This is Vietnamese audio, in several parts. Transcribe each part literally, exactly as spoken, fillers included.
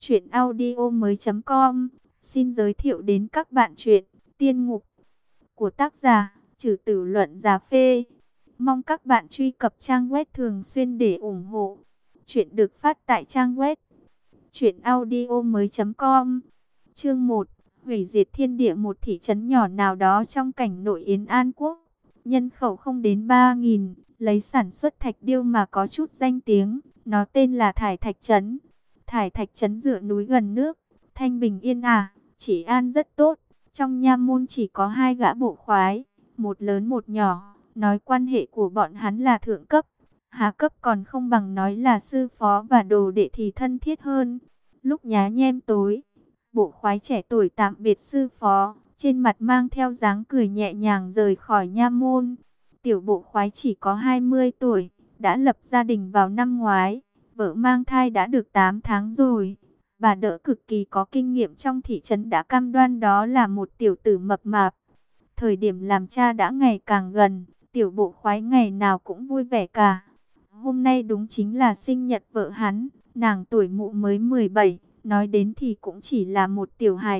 Chuyện audio mới com xin giới thiệu đến các bạn chuyện Tiên Ngục của tác giả Trừ Tử Luận Giả Phê. Mong các bạn truy cập trang web thường xuyên để ủng hộ. Chuyện được phát tại trang web chuyện audio mới com. Chương một. Hủy diệt thiên địa. Một thị trấn nhỏ nào đó trong cảnh nội Yến An Quốc, nhân khẩu không đến ba nghìn, lấy sản xuất thạch điêu mà có chút danh tiếng. Nó tên là Thải Thạch Trấn. Thải Thạch Trấn dựa núi gần nước, thanh bình yên ả, trị an rất tốt. Trong nha môn chỉ có hai gã bộ khoái, một lớn một nhỏ. Nói quan hệ của bọn hắn là thượng cấp, hạ cấp còn không bằng nói là sư phó và đồ đệ thì thân thiết hơn. Lúc nhá nhem tối, bộ khoái trẻ tuổi tạm biệt sư phó, trên mặt mang theo dáng cười nhẹ nhàng rời khỏi nha môn. Tiểu bộ khoái chỉ có hai mươi tuổi, đã lập gia đình vào năm ngoái. Vợ mang thai đã được tám tháng rồi. Bà đỡ cực kỳ có kinh nghiệm trong thị trấn đã cam đoan đó là một tiểu tử mập mạp. Thời điểm làm cha đã ngày càng gần, tiểu bộ khoái ngày nào cũng vui vẻ cả. Hôm nay đúng chính là sinh nhật vợ hắn, nàng tuổi mụ mới mười bảy, nói đến thì cũng chỉ là một tiểu hài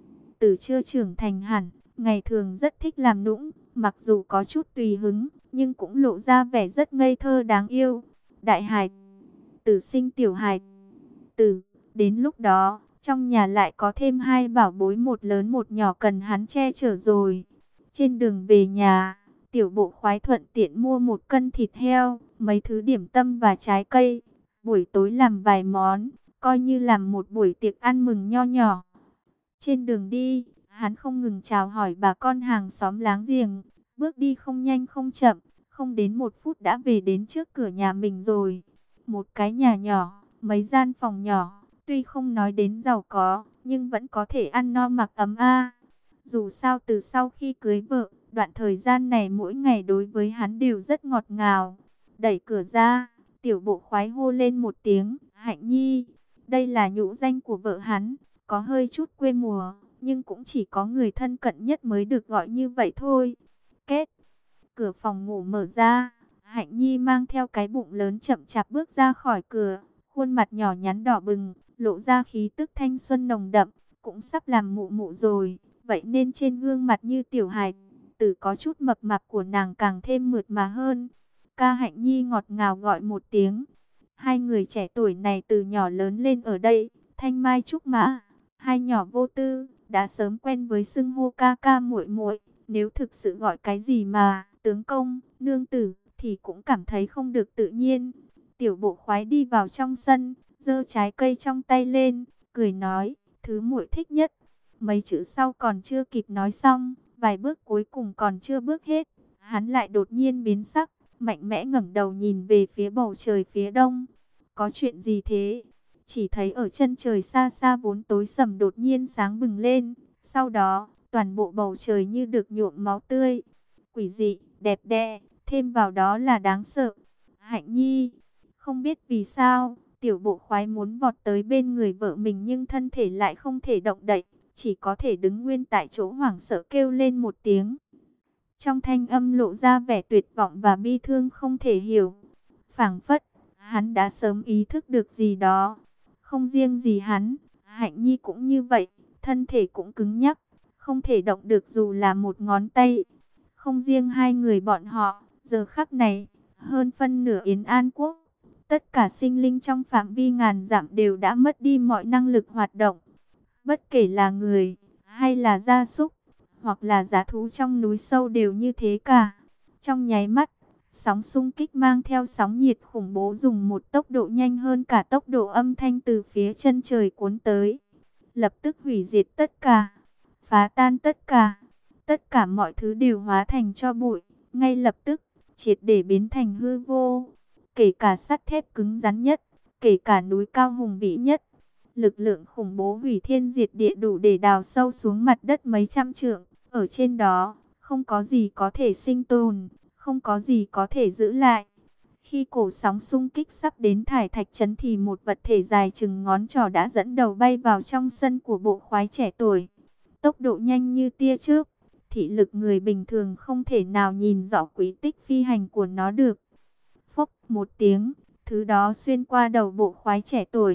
tử chưa trưởng thành hẳn, ngày thường rất thích làm nũng, mặc dù có chút tùy hứng, nhưng cũng lộ ra vẻ rất ngây thơ đáng yêu. Đại hài tử sinh tiểu hài tử, đến lúc đó, trong nhà lại có thêm hai bảo bối, một lớn một nhỏ cần hắn che chở rồi. Trên đường về nhà, tiểu bộ khoái thuận tiện mua một cân thịt heo, mấy thứ điểm tâm và trái cây. Buổi tối làm vài món, coi như làm một buổi tiệc ăn mừng nho nhỏ. Trên đường đi, hắn không ngừng chào hỏi bà con hàng xóm láng giềng, bước đi không nhanh không chậm, không đến một phút đã về đến trước cửa nhà mình rồi. Một cái nhà nhỏ, mấy gian phòng nhỏ, tuy không nói đến giàu có, nhưng vẫn có thể ăn no mặc ấm a. Dù sao từ sau khi cưới vợ, đoạn thời gian này mỗi ngày đối với hắn đều rất ngọt ngào. Đẩy cửa ra, tiểu bộ khoái hô lên một tiếng, Hạnh Nhi. Đây là nhũ danh của vợ hắn, có hơi chút quê mùa, nhưng cũng chỉ có người thân cận nhất mới được gọi như vậy thôi. Kết, cửa phòng ngủ mở ra, Hạnh Nhi mang theo cái bụng lớn chậm chạp bước ra khỏi cửa, khuôn mặt nhỏ nhắn đỏ bừng, lộ ra khí tức thanh xuân nồng đậm, cũng sắp làm mụ mụ rồi, vậy nên trên gương mặt như tiểu hài tử có chút mập mạp của nàng càng thêm mượt mà hơn. Ca Hạnh Nhi ngọt ngào gọi một tiếng. Hai người trẻ tuổi này từ nhỏ lớn lên ở đây, thanh mai trúc mã, hai nhỏ vô tư, đã sớm quen với xưng hô ca ca muội muội. Nếu thực sự gọi cái gì mà tướng công, nương tử thì cũng cảm thấy không được tự nhiên. Tiểu bộ khoái đi vào trong sân, giơ trái cây trong tay lên, cười nói, thứ muội thích nhất. Mấy chữ sau còn chưa kịp nói xong, vài bước cuối cùng còn chưa bước hết, hắn lại đột nhiên biến sắc, mạnh mẽ ngẩng đầu nhìn về phía bầu trời phía đông. Có chuyện gì thế? Chỉ thấy ở chân trời xa xa vốn tối sầm đột nhiên sáng bừng lên, sau đó toàn bộ bầu trời như được nhuộm máu tươi. Quỷ dị, đẹp đẽ, thêm vào đó là đáng sợ. Hạnh Nhi, không biết vì sao, tiểu bộ khoái muốn vọt tới bên người vợ mình nhưng thân thể lại không thể động đậy, chỉ có thể đứng nguyên tại chỗ hoảng sợ kêu lên một tiếng. Trong thanh âm lộ ra vẻ tuyệt vọng và bi thương không thể hiểu. Phảng phất, hắn đã sớm ý thức được gì đó. Không riêng gì hắn, Hạnh Nhi cũng như vậy, thân thể cũng cứng nhắc, không thể động được dù là một ngón tay. Không riêng hai người bọn họ, giờ khắc này, hơn phân nửa Yến An Quốc, tất cả sinh linh trong phạm vi ngàn dặm đều đã mất đi mọi năng lực hoạt động. Bất kể là người, hay là gia súc, hoặc là dã thú trong núi sâu đều như thế cả. Trong nháy mắt, sóng xung kích mang theo sóng nhiệt khủng bố dùng một tốc độ nhanh hơn cả tốc độ âm thanh từ phía chân trời cuốn tới. Lập tức hủy diệt tất cả, phá tan tất cả. Tất cả mọi thứ đều hóa thành tro bụi, ngay lập tức, triệt để biến thành hư vô. Kể cả sắt thép cứng rắn nhất, kể cả núi cao hùng vĩ nhất. Lực lượng khủng bố hủy thiên diệt địa đủ để đào sâu xuống mặt đất mấy trăm trượng. Ở trên đó, không có gì có thể sinh tồn, không có gì có thể giữ lại. Khi cổ sóng xung kích sắp đến Thải Thạch Trấn thì một vật thể dài chừng ngón trỏ đã dẫn đầu bay vào trong sân của bộ khoái trẻ tuổi. Tốc độ nhanh như tia chớp, thị lực người bình thường không thể nào nhìn rõ quy tích phi hành của nó được. Phốc một tiếng, thứ đó xuyên qua đầu bộ khoái trẻ tuổi.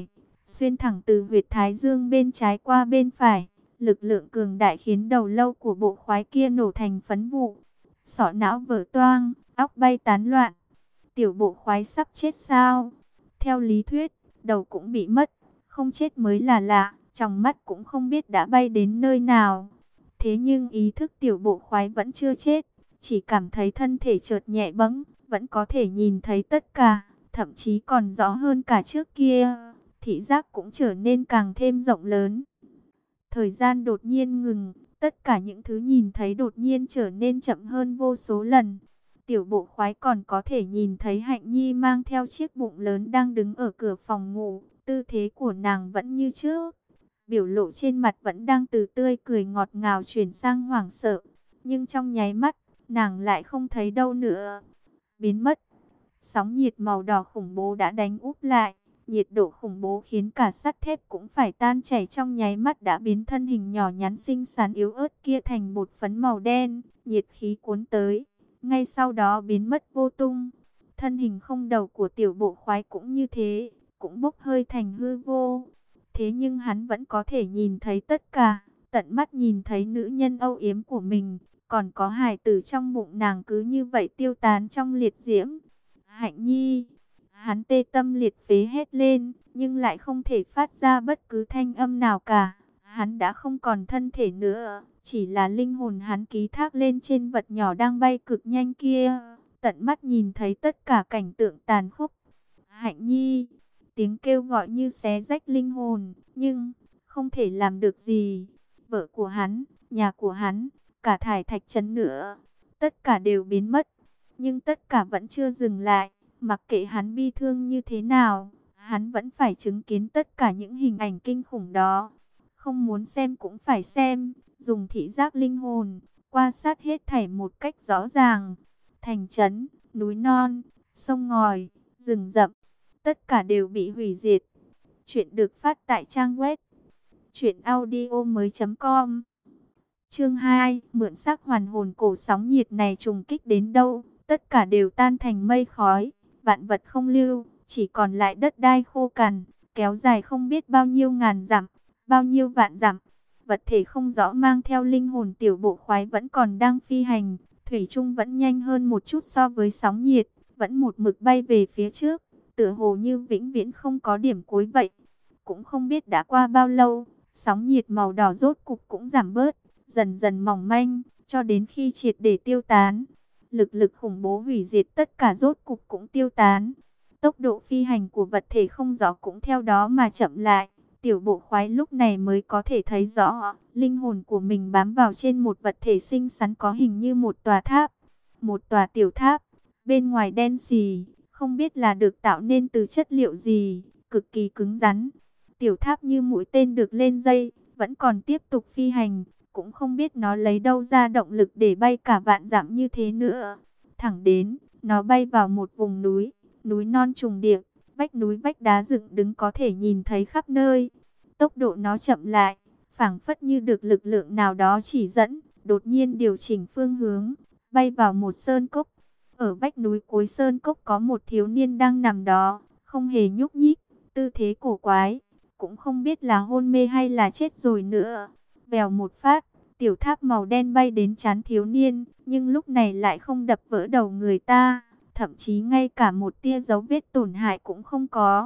xuyên thẳng từ huyệt thái dương bên trái qua bên phải. Lực lượng cường đại khiến đầu lâu của bộ khoái kia nổ thành phấn vụ. Sọ não vỡ toang, óc bay tán loạn. Tiểu bộ khoái sắp chết sao? Theo lý thuyết, đầu cũng bị mất, không chết mới là lạ, trong mắt cũng không biết đã bay đến nơi nào. Thế nhưng ý thức tiểu bộ khoái vẫn chưa chết, chỉ cảm thấy thân thể chợt nhẹ bẫng, vẫn có thể nhìn thấy tất cả, thậm chí còn rõ hơn cả trước kia. Thị giác cũng trở nên càng thêm rộng lớn. Thời gian đột nhiên ngừng, tất cả những thứ nhìn thấy đột nhiên trở nên chậm hơn vô số lần. Tiểu bộ khoái còn có thể nhìn thấy Hạnh Nhi mang theo chiếc bụng lớn đang đứng ở cửa phòng ngủ, tư thế của nàng vẫn như trước. Biểu lộ trên mặt vẫn đang từ tươi cười ngọt ngào chuyển sang hoảng sợ, nhưng trong nháy mắt, nàng lại không thấy đâu nữa. Biến mất. Sóng nhiệt màu đỏ khủng bố đã đánh úp lại. Nhiệt độ khủng bố khiến cả sắt thép cũng phải tan chảy, trong nháy mắt đã biến thân hình nhỏ nhắn xinh xắn yếu ớt kia thành bột phấn màu đen. Nhiệt khí cuốn tới, ngay sau đó biến mất vô tung. Thân hình không đầu của tiểu bộ khoái cũng như thế, cũng bốc hơi thành hư vô. Thế nhưng hắn vẫn có thể nhìn thấy tất cả, tận mắt nhìn thấy nữ nhân âu yếm của mình, còn có hài tử trong bụng nàng cứ như vậy tiêu tán trong liệt diễm. Hạnh Nhi! Hắn tê tâm liệt phế hét lên, nhưng lại không thể phát ra bất cứ thanh âm nào cả. Hắn đã không còn thân thể nữa, chỉ là linh hồn hắn ký thác lên trên vật nhỏ đang bay cực nhanh kia. Tận mắt nhìn thấy tất cả cảnh tượng tàn khốc. Hạnh Nhi! Tiếng kêu gọi như xé rách linh hồn, nhưng không thể làm được gì. Vợ của hắn, nhà của hắn, cả thải thạch trấn nữa, tất cả đều biến mất. Nhưng tất cả vẫn chưa dừng lại. Mặc kệ hắn bi thương như thế nào, hắn vẫn phải chứng kiến tất cả những hình ảnh kinh khủng đó. Không muốn xem cũng phải xem, dùng thị giác linh hồn, quan sát hết thảy một cách rõ ràng. Thành trấn, núi non, sông ngòi, rừng rậm, tất cả đều bị hủy diệt. Chuyện được phát tại trang web truyện audio mới chấm com. Chương hai, mượn xác hoàn hồn. Cổ sóng nhiệt này trùng kích đến đâu, tất cả đều tan thành mây khói. Vạn vật không lưu, chỉ còn lại đất đai khô cằn, kéo dài không biết bao nhiêu ngàn dặm, bao nhiêu vạn dặm. Vật thể không rõ mang theo linh hồn tiểu bộ khoái vẫn còn đang phi hành, thủy chung vẫn nhanh hơn một chút so với sóng nhiệt, vẫn một mực bay về phía trước, tựa hồ như vĩnh viễn không có điểm cuối vậy. Cũng không biết đã qua bao lâu, sóng nhiệt màu đỏ rốt cục cũng giảm bớt, dần dần mỏng manh, cho đến khi triệt để tiêu tán. Lực lực khủng bố hủy diệt tất cả rốt cục cũng tiêu tán. Tốc độ phi hành của vật thể không rõ cũng theo đó mà chậm lại. Tiểu bộ khoái lúc này mới có thể thấy rõ, linh hồn của mình bám vào trên một vật thể xinh xắn có hình như một tòa tháp. Một tòa tiểu tháp, bên ngoài đen xì, không biết là được tạo nên từ chất liệu gì, cực kỳ cứng rắn. Tiểu tháp như mũi tên được lên dây, vẫn còn tiếp tục phi hành. Cũng không biết nó lấy đâu ra động lực để bay cả vạn dặm như thế nữa. Thẳng đến, nó bay vào một vùng núi, núi non trùng điệp, vách núi vách đá dựng đứng có thể nhìn thấy khắp nơi. Tốc độ nó chậm lại, phảng phất như được lực lượng nào đó chỉ dẫn, đột nhiên điều chỉnh phương hướng, bay vào một sơn cốc. Ở vách núi cuối sơn cốc có một thiếu niên đang nằm đó, không hề nhúc nhích, tư thế cổ quái, cũng không biết là hôn mê hay là chết rồi nữa. Vèo một phát, tiểu tháp màu đen bay đến trán thiếu niên, nhưng lúc này lại không đập vỡ đầu người ta, thậm chí ngay cả một tia dấu vết tổn hại cũng không có.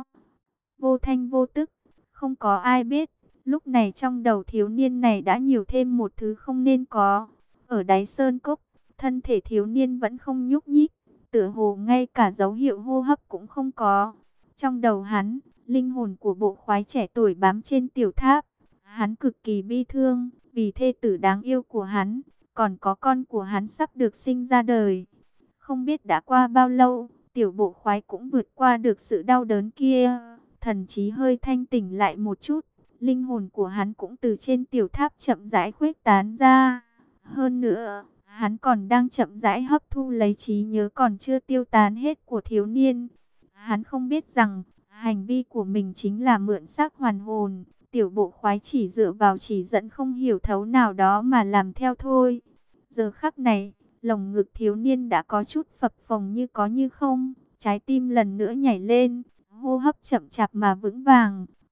Vô thanh vô tức, không có ai biết, lúc này trong đầu thiếu niên này đã nhiều thêm một thứ không nên có. Ở đáy sơn cốc, thân thể thiếu niên vẫn không nhúc nhích, tựa hồ ngay cả dấu hiệu hô hấp cũng không có. Trong đầu hắn, linh hồn của bộ khoái trẻ tuổi bám trên tiểu tháp. Hắn cực kỳ bi thương, vì thê tử đáng yêu của hắn, còn có con của hắn sắp được sinh ra đời. Không biết đã qua bao lâu, tiểu bộ khoái cũng vượt qua được sự đau đớn kia. Thần trí hơi thanh tỉnh lại một chút, linh hồn của hắn cũng từ trên tiểu tháp chậm rãi khuếch tán ra. Hơn nữa, hắn còn đang chậm rãi hấp thu lấy trí nhớ còn chưa tiêu tán hết của thiếu niên. Hắn không biết rằng, hành vi của mình chính là mượn xác hoàn hồn. Tiểu bộ khoái chỉ dựa vào chỉ dẫn không hiểu thấu nào đó mà làm theo thôi. Giờ khắc này, lồng ngực thiếu niên đã có chút phập phồng như có như không. Trái tim lần nữa nhảy lên, hô hấp chậm chạp mà vững vàng.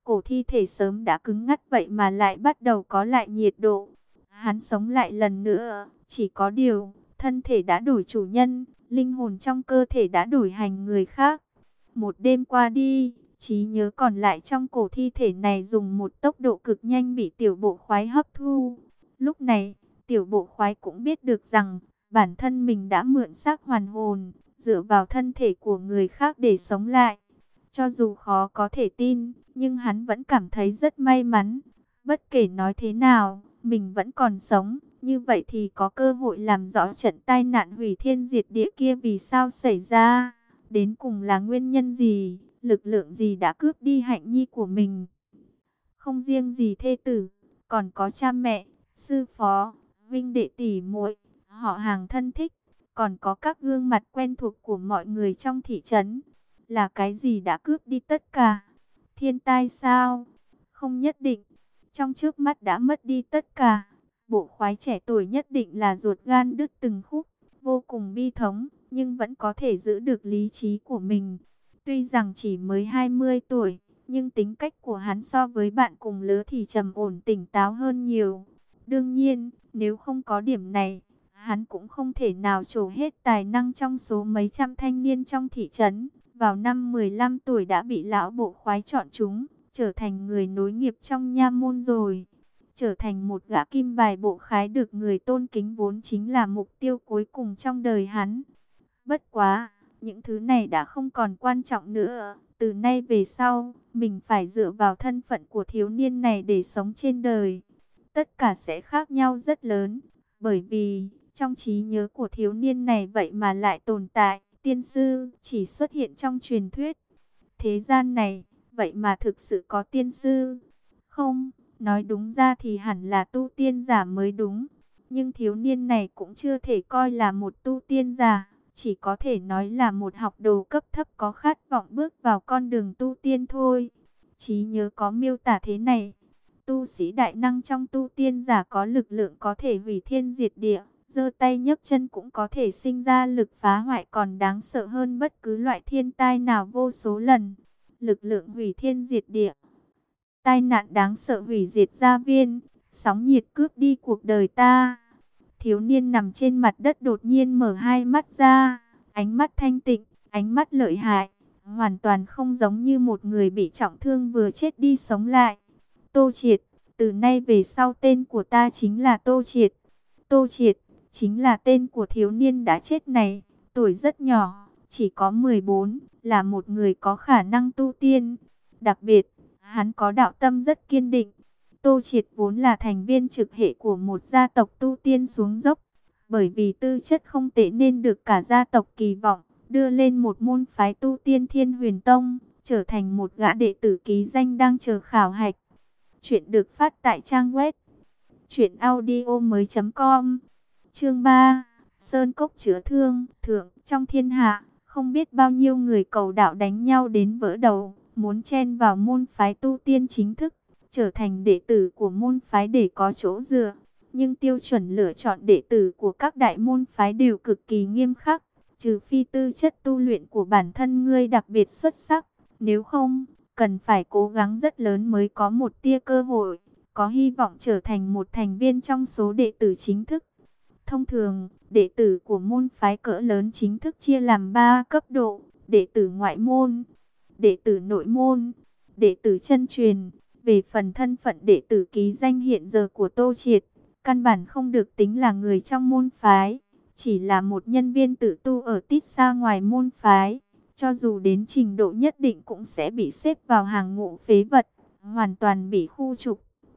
cổ thi thể sớm đã cứng ngắt vậy mà lại bắt đầu có lại nhiệt độ. Hắn sống lại lần nữa, chỉ có điều, thân thể đã đổi chủ nhân, linh hồn trong cơ thể đã đổi hành người khác. Một đêm qua đi, trí nhớ còn lại trong cổ thi thể này dùng một tốc độ cực nhanh bị tiểu bộ khoái hấp thu. Lúc này, tiểu bộ khoái cũng biết được rằng, bản thân mình đã mượn xác hoàn hồn, dựa vào thân thể của người khác để sống lại. Cho dù khó có thể tin, nhưng hắn vẫn cảm thấy rất may mắn. Bất kể nói thế nào, mình vẫn còn sống, như vậy thì có cơ hội làm rõ trận tai nạn hủy thiên diệt địa kia vì sao xảy ra. Đến cùng là nguyên nhân gì, lực lượng gì đã cướp đi hạnh nhi của mình. Không riêng gì thê tử, còn có cha mẹ, sư phó, huynh đệ tỷ muội, họ hàng thân thích, còn có các gương mặt quen thuộc của mọi người trong thị trấn. Là cái gì đã cướp đi tất cả? Thiên tai sao? Không nhất định. Trong trước mắt đã mất đi tất cả. Bộ khoái trẻ tuổi nhất định là ruột gan đứt từng khúc, vô cùng bi thống, nhưng vẫn có thể giữ được lý trí của mình. Tuy rằng chỉ mới hai mươi tuổi, nhưng tính cách của hắn so với bạn cùng lứa thì trầm ổn tỉnh táo hơn nhiều. Đương nhiên, nếu không có điểm này, hắn cũng không thể nào trổ hết tài năng trong số mấy trăm thanh niên trong thị trấn. Vào năm mười lăm tuổi đã bị lão bộ khoái chọn chúng, trở thành người nối nghiệp trong nha môn rồi. Trở thành một gã kim bài bộ khái được người tôn kính vốn chính là mục tiêu cuối cùng trong đời hắn. Bất quá, những thứ này đã không còn quan trọng nữa. Từ nay về sau, mình phải dựa vào thân phận của thiếu niên này để sống trên đời. Tất cả sẽ khác nhau rất lớn, bởi vì trong trí nhớ của thiếu niên này vậy mà lại tồn tại tiên sư chỉ xuất hiện trong truyền thuyết. Thế gian này, vậy mà thực sự có tiên sư. Không, nói đúng ra thì hẳn là tu tiên giả mới đúng. Nhưng thiếu niên này cũng chưa thể coi là một tu tiên giả, chỉ có thể nói là một học đồ cấp thấp có khát vọng bước vào con đường tu tiên thôi. Trí nhớ có miêu tả thế này: tu sĩ đại năng trong tu tiên giả có lực lượng có thể hủy thiên diệt địa, giơ tay nhấc chân cũng có thể sinh ra lực phá hoại còn đáng sợ hơn bất cứ loại thiên tai nào vô số lần. Lực lượng hủy thiên diệt địa, tai nạn đáng sợ hủy diệt gia viên, sóng nhiệt cướp đi cuộc đời ta. Thiếu niên nằm trên mặt đất đột nhiên mở hai mắt ra, ánh mắt thanh tịnh, ánh mắt lợi hại, hoàn toàn không giống như một người bị trọng thương vừa chết đi sống lại. Tô Triệt, từ nay về sau tên của ta chính là Tô Triệt. Tô Triệt chính là tên của thiếu niên đã chết này, tuổi rất nhỏ, chỉ có mười bốn, là một người có khả năng tu tiên. Đặc biệt, hắn có đạo tâm rất kiên định. Tô Triệt vốn là thành viên trực hệ của một gia tộc tu tiên xuống dốc. Bởi vì tư chất không tệ nên được cả gia tộc kỳ vọng, đưa lên một môn phái tu tiên Thiên Huyền Tông, trở thành một gã đệ tử ký danh đang chờ khảo hạch. Chuyện được phát tại trang web truyện audio mới chấm com. Chương ba, Sơn Cốc chữa thương. Thượng, trong thiên hạ, không biết bao nhiêu người cầu đạo đánh nhau đến vỡ đầu, muốn chen vào môn phái tu tiên chính thức, trở thành đệ tử của môn phái để có chỗ dựa. Nhưng tiêu chuẩn lựa chọn đệ tử của các đại môn phái đều cực kỳ nghiêm khắc, trừ phi tư chất tu luyện của bản thân ngươi đặc biệt xuất sắc, nếu không, cần phải cố gắng rất lớn mới có một tia cơ hội, có hy vọng trở thành một thành viên trong số đệ tử chính thức. Thông thường, đệ tử của môn phái cỡ lớn chính thức chia làm ba cấp độ: đệ tử ngoại môn, đệ tử nội môn, đệ tử chân truyền. Về phần thân phận đệ tử ký danh hiện giờ của Tô Triệt, căn bản không được tính là người trong môn phái, chỉ là một nhân viên tự tu ở tít xa ngoài môn phái. Cho dù đến trình độ nhất định cũng sẽ bị xếp vào hàng ngũ phế vật, hoàn toàn bị khu trục.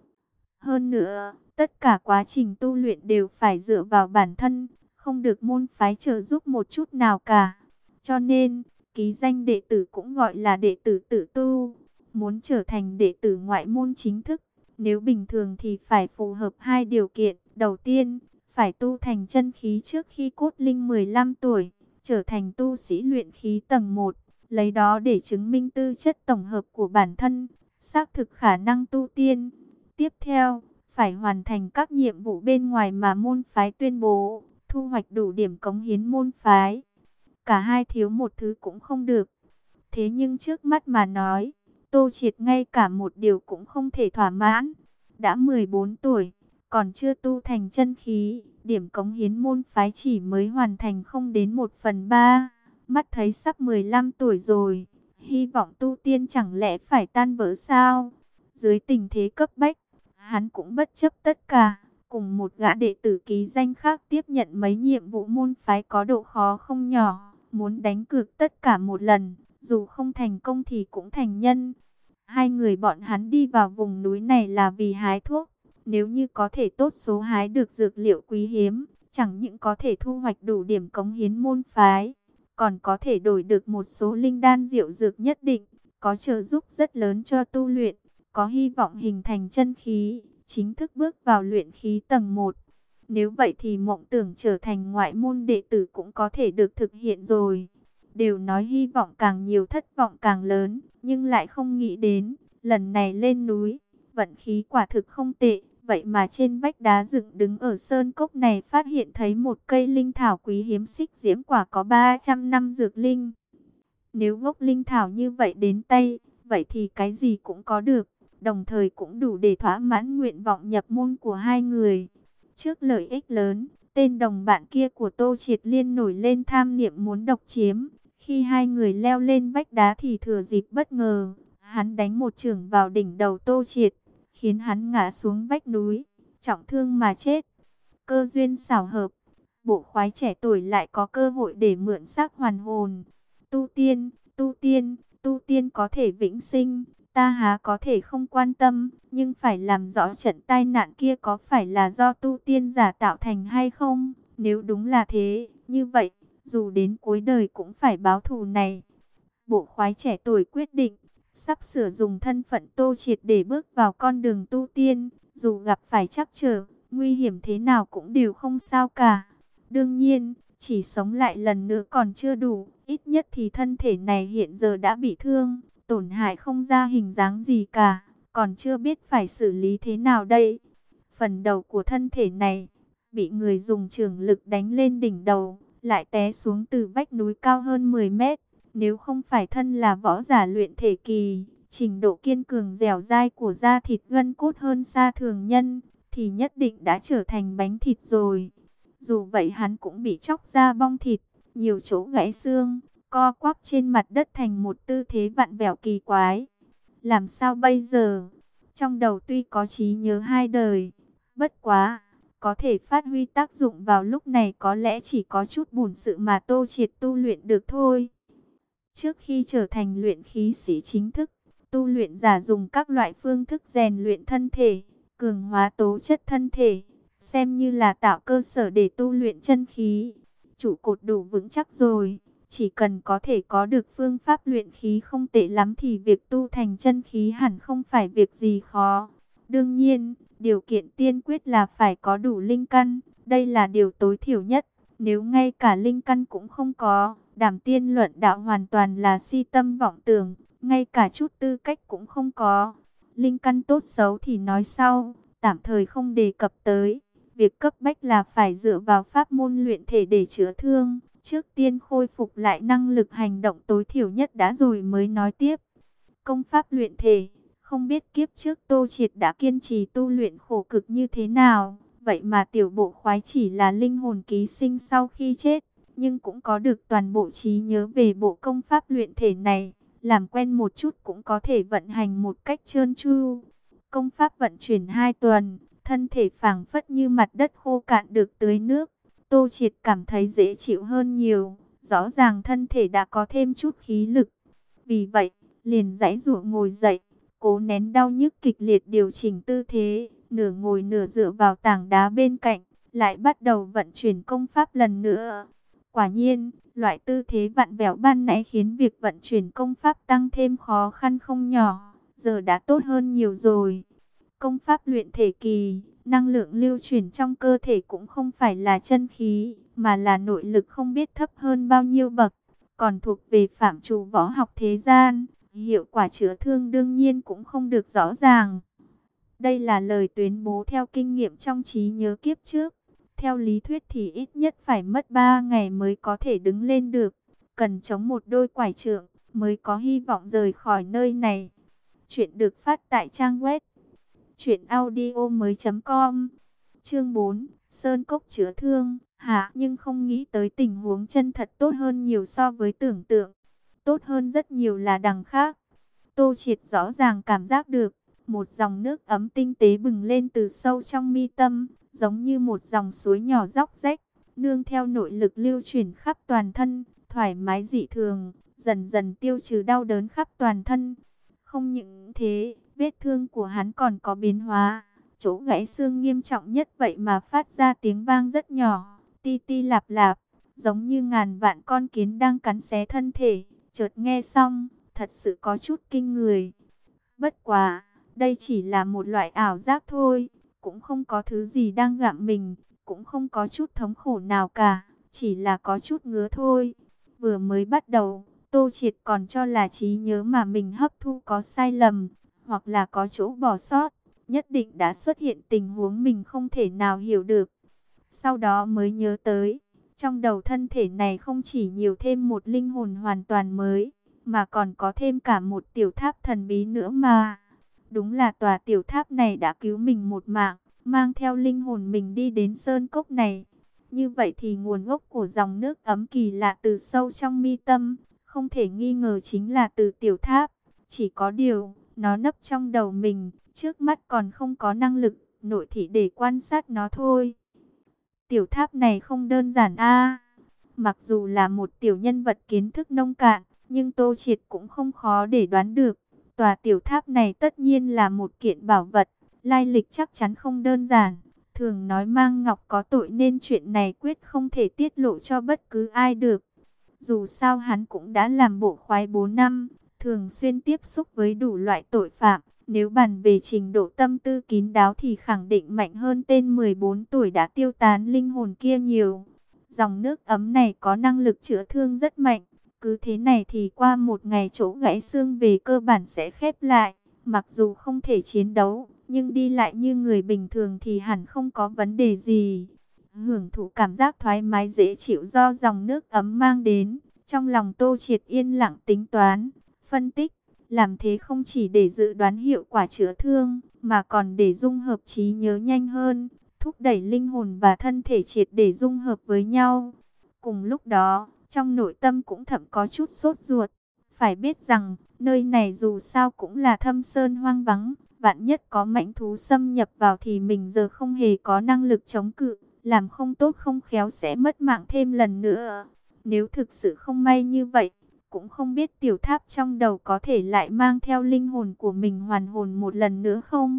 Hơn nữa, tất cả quá trình tu luyện đều phải dựa vào bản thân, không được môn phái trợ giúp một chút nào cả. Cho nên, ký danh đệ tử cũng gọi là đệ tử tự tu. Muốn trở thành đệ tử ngoại môn chính thức, nếu bình thường thì phải phù hợp hai điều kiện. Đầu tiên, phải tu thành chân khí trước khi cốt linh mười lăm tuổi, trở thành tu sĩ luyện khí tầng một, lấy đó để chứng minh tư chất tổng hợp của bản thân, xác thực khả năng tu tiên. Tiếp theo, phải hoàn thành các nhiệm vụ bên ngoài mà môn phái tuyên bố, thu hoạch đủ điểm cống hiến môn phái. Cả hai thiếu một thứ cũng không được. Thế nhưng trước mắt mà nói, Tô Triệt ngay cả một điều cũng không thể thỏa mãn. Đã mười bốn tuổi, còn chưa tu thành chân khí, điểm cống hiến môn phái chỉ mới hoàn thành không đến một phần ba. Mắt thấy sắp mười lăm tuổi rồi, hy vọng tu tiên chẳng lẽ phải tan vỡ sao? Dưới tình thế cấp bách, hắn cũng bất chấp tất cả, cùng một gã đệ tử ký danh khác tiếp nhận mấy nhiệm vụ môn phái có độ khó không nhỏ, muốn đánh cược tất cả một lần, dù không thành công thì cũng thành nhân. Hai người bọn hắn đi vào vùng núi này là vì hái thuốc, nếu như có thể tốt số hái được dược liệu quý hiếm, chẳng những có thể thu hoạch đủ điểm cống hiến môn phái, còn có thể đổi được một số linh đan diệu dược nhất định, có trợ giúp rất lớn cho tu luyện, có hy vọng hình thành chân khí, chính thức bước vào luyện khí tầng một. Nếu vậy thì mộng tưởng trở thành ngoại môn đệ tử cũng có thể được thực hiện rồi. Đều nói hy vọng càng nhiều thất vọng càng lớn, nhưng lại không nghĩ đến, lần này lên núi, vận khí quả thực không tệ. Vậy mà trên vách đá dựng đứng ở sơn cốc này phát hiện thấy một cây linh thảo quý hiếm xích diễm quả có ba trăm năm dược linh. Nếu gốc linh thảo như vậy đến tay, vậy thì cái gì cũng có được, đồng thời cũng đủ để thỏa mãn nguyện vọng nhập môn của hai người. Trước lợi ích lớn, tên đồng bạn kia của Tô Triệt Liên nổi lên tham niệm muốn độc chiếm. Khi hai người leo lên vách đá thì thừa dịp bất ngờ, hắn đánh một chưởng vào đỉnh đầu Tô Triệt, khiến hắn ngã xuống vách núi, trọng thương mà chết. Cơ duyên xảo hợp, bộ khoái trẻ tuổi lại có cơ hội để mượn xác hoàn hồn. Tu tiên, tu tiên, tu tiên có thể vĩnh sinh, ta há có thể không quan tâm, nhưng phải làm rõ trận tai nạn kia có phải là do tu tiên giả tạo thành hay không. Nếu đúng là thế, như vậy, dù đến cuối đời cũng phải báo thù này. Bộ khoái trẻ tuổi quyết định, sắp sửa dùng thân phận Tô Triệt để bước vào con đường tu tiên, dù gặp phải trắc trở, nguy hiểm thế nào cũng đều không sao cả. Đương nhiên, chỉ sống lại lần nữa còn chưa đủ, ít nhất thì thân thể này hiện giờ đã bị thương, tổn hại không ra hình dáng gì cả, còn chưa biết phải xử lý thế nào đây. Phần đầu của thân thể này, bị người dùng chưởng lực đánh lên đỉnh đầu, lại té xuống từ vách núi cao hơn mười mét. Nếu không phải thân là võ giả luyện thể kỳ, trình độ kiên cường dẻo dai của da thịt gân cốt hơn xa thường nhân, thì nhất định đã trở thành bánh thịt rồi. Dù vậy hắn cũng bị chóc ra bong thịt, nhiều chỗ gãy xương, co quắp trên mặt đất thành một tư thế vặn vẹo kỳ quái. Làm sao bây giờ? Trong đầu tuy có trí nhớ hai đời, bất quá, có thể phát huy tác dụng vào lúc này có lẽ chỉ có chút bổn sự mà Tô Triệt tu luyện được thôi. Trước khi trở thành luyện khí sĩ chính thức, tu luyện giả dùng các loại phương thức rèn luyện thân thể, cường hóa tố chất thân thể, xem như là tạo cơ sở để tu luyện chân khí. Trụ cột đủ vững chắc rồi, chỉ cần có thể có được phương pháp luyện khí không tệ lắm thì việc tu thành chân khí hẳn không phải việc gì khó. Đương nhiên, điều kiện tiên quyết là phải có đủ linh căn, đây là điều tối thiểu nhất. Nếu ngay cả linh căn cũng không có, Đàm Tiên luận đạo hoàn toàn là si tâm vọng tưởng, ngay cả chút tư cách cũng không có. Linh căn tốt xấu thì nói sau, tạm thời không đề cập tới. Việc cấp bách là phải dựa vào pháp môn luyện thể để chữa thương, trước tiên khôi phục lại năng lực hành động tối thiểu nhất đã rồi mới nói tiếp. Công pháp luyện thể, không biết kiếp trước Tô Triệt đã kiên trì tu luyện khổ cực như thế nào. Vậy mà tiểu bộ khoái chỉ là linh hồn ký sinh sau khi chết, nhưng cũng có được toàn bộ trí nhớ về bộ công pháp luyện thể này, làm quen một chút cũng có thể vận hành một cách trơn tru. Công pháp vận chuyển hai tuần, thân thể phảng phất như mặt đất khô cạn được tưới nước. Tô Triệt cảm thấy dễ chịu hơn nhiều, rõ ràng thân thể đã có thêm chút khí lực. Vì vậy, liền giãy giụa ngồi dậy, cố nén đau nhức kịch liệt điều chỉnh tư thế, nửa ngồi nửa dựa vào tảng đá bên cạnh, lại bắt đầu vận chuyển công pháp lần nữa. Quả nhiên, loại tư thế vặn vẹo ban nãy khiến việc vận chuyển công pháp tăng thêm khó khăn không nhỏ, giờ đã tốt hơn nhiều rồi. Công pháp luyện thể kỳ, năng lượng lưu chuyển trong cơ thể cũng không phải là chân khí, mà là nội lực không biết thấp hơn bao nhiêu bậc, còn thuộc về phạm trù võ học thế gian, hiệu quả chữa thương đương nhiên cũng không được rõ ràng. Đây là lời tuyên bố theo kinh nghiệm trong trí nhớ kiếp trước. Theo lý thuyết thì ít nhất phải mất ba ngày mới có thể đứng lên được. Cần chống một đôi quải trượng mới có hy vọng rời khỏi nơi này. Chuyện được phát tại trang web truyện audio mới com. Chương bốn, Sơn Cốc chữa thương. Hả, nhưng không nghĩ tới tình huống chân thật tốt hơn nhiều so với tưởng tượng. Tốt hơn rất nhiều là đằng khác. Tô Triệt rõ ràng cảm giác được, một dòng nước ấm tinh tế bừng lên từ sâu trong mi tâm, giống như một dòng suối nhỏ róc rách, nương theo nội lực lưu chuyển khắp toàn thân, thoải mái dị thường, dần dần tiêu trừ đau đớn khắp toàn thân. Không những thế, vết thương của hắn còn có biến hóa, chỗ gãy xương nghiêm trọng nhất vậy mà phát ra tiếng vang rất nhỏ, ti ti lạp lạp, giống như ngàn vạn con kiến đang cắn xé thân thể. Chợt nghe xong, thật sự có chút kinh người. Bất quá, đây chỉ là một loại ảo giác thôi, cũng không có thứ gì đang gặm mình, cũng không có chút thống khổ nào cả, chỉ là có chút ngứa thôi. Vừa mới bắt đầu, Tô Triệt còn cho là trí nhớ mà mình hấp thu có sai lầm, hoặc là có chỗ bỏ sót, nhất định đã xuất hiện tình huống mình không thể nào hiểu được. Sau đó mới nhớ tới, trong đầu thân thể này không chỉ nhiều thêm một linh hồn hoàn toàn mới, mà còn có thêm cả một tiểu tháp thần bí nữa mà. Đúng là tòa tiểu tháp này đã cứu mình một mạng, mang theo linh hồn mình đi đến sơn cốc này. Như vậy thì nguồn gốc của dòng nước ấm kỳ lạ từ sâu trong mi tâm, không thể nghi ngờ chính là từ tiểu tháp. Chỉ có điều, nó nấp trong đầu mình, trước mắt còn không có năng lực nội thị để quan sát nó thôi. Tiểu tháp này không đơn giản a. Mặc dù là một tiểu nhân vật kiến thức nông cạn, nhưng Tô Triệt cũng không khó để đoán được. Tòa tiểu tháp này tất nhiên là một kiện bảo vật, lai lịch chắc chắn không đơn giản. Thường nói mang ngọc có tội nên chuyện này quyết không thể tiết lộ cho bất cứ ai được. Dù sao hắn cũng đã làm bộ khoái bốn năm, thường xuyên tiếp xúc với đủ loại tội phạm. Nếu bàn về trình độ tâm tư kín đáo thì khẳng định mạnh hơn tên mười bốn tuổi đã tiêu tán linh hồn kia nhiều. Dòng nước ấm này có năng lực chữa thương rất mạnh. Cứ thế này thì qua một ngày chỗ gãy xương về cơ bản sẽ khép lại. Mặc dù không thể chiến đấu, nhưng đi lại như người bình thường thì hẳn không có vấn đề gì. Hưởng thụ cảm giác thoải mái dễ chịu do dòng nước ấm mang đến. Trong lòng Tô Triệt yên lặng tính toán, phân tích. Làm thế không chỉ để dự đoán hiệu quả chữa thương, mà còn để dung hợp trí nhớ nhanh hơn, thúc đẩy linh hồn và thân thể triệt để dung hợp với nhau. Cùng lúc đó, trong nội tâm cũng thầm có chút sốt ruột. Phải biết rằng, nơi này dù sao cũng là thâm sơn hoang vắng, vạn nhất có mãnh thú xâm nhập vào thì mình giờ không hề có năng lực chống cự, làm không tốt không khéo sẽ mất mạng thêm lần nữa. Nếu thực sự không may như vậy, cũng không biết tiểu tháp trong đầu có thể lại mang theo linh hồn của mình hoàn hồn một lần nữa không?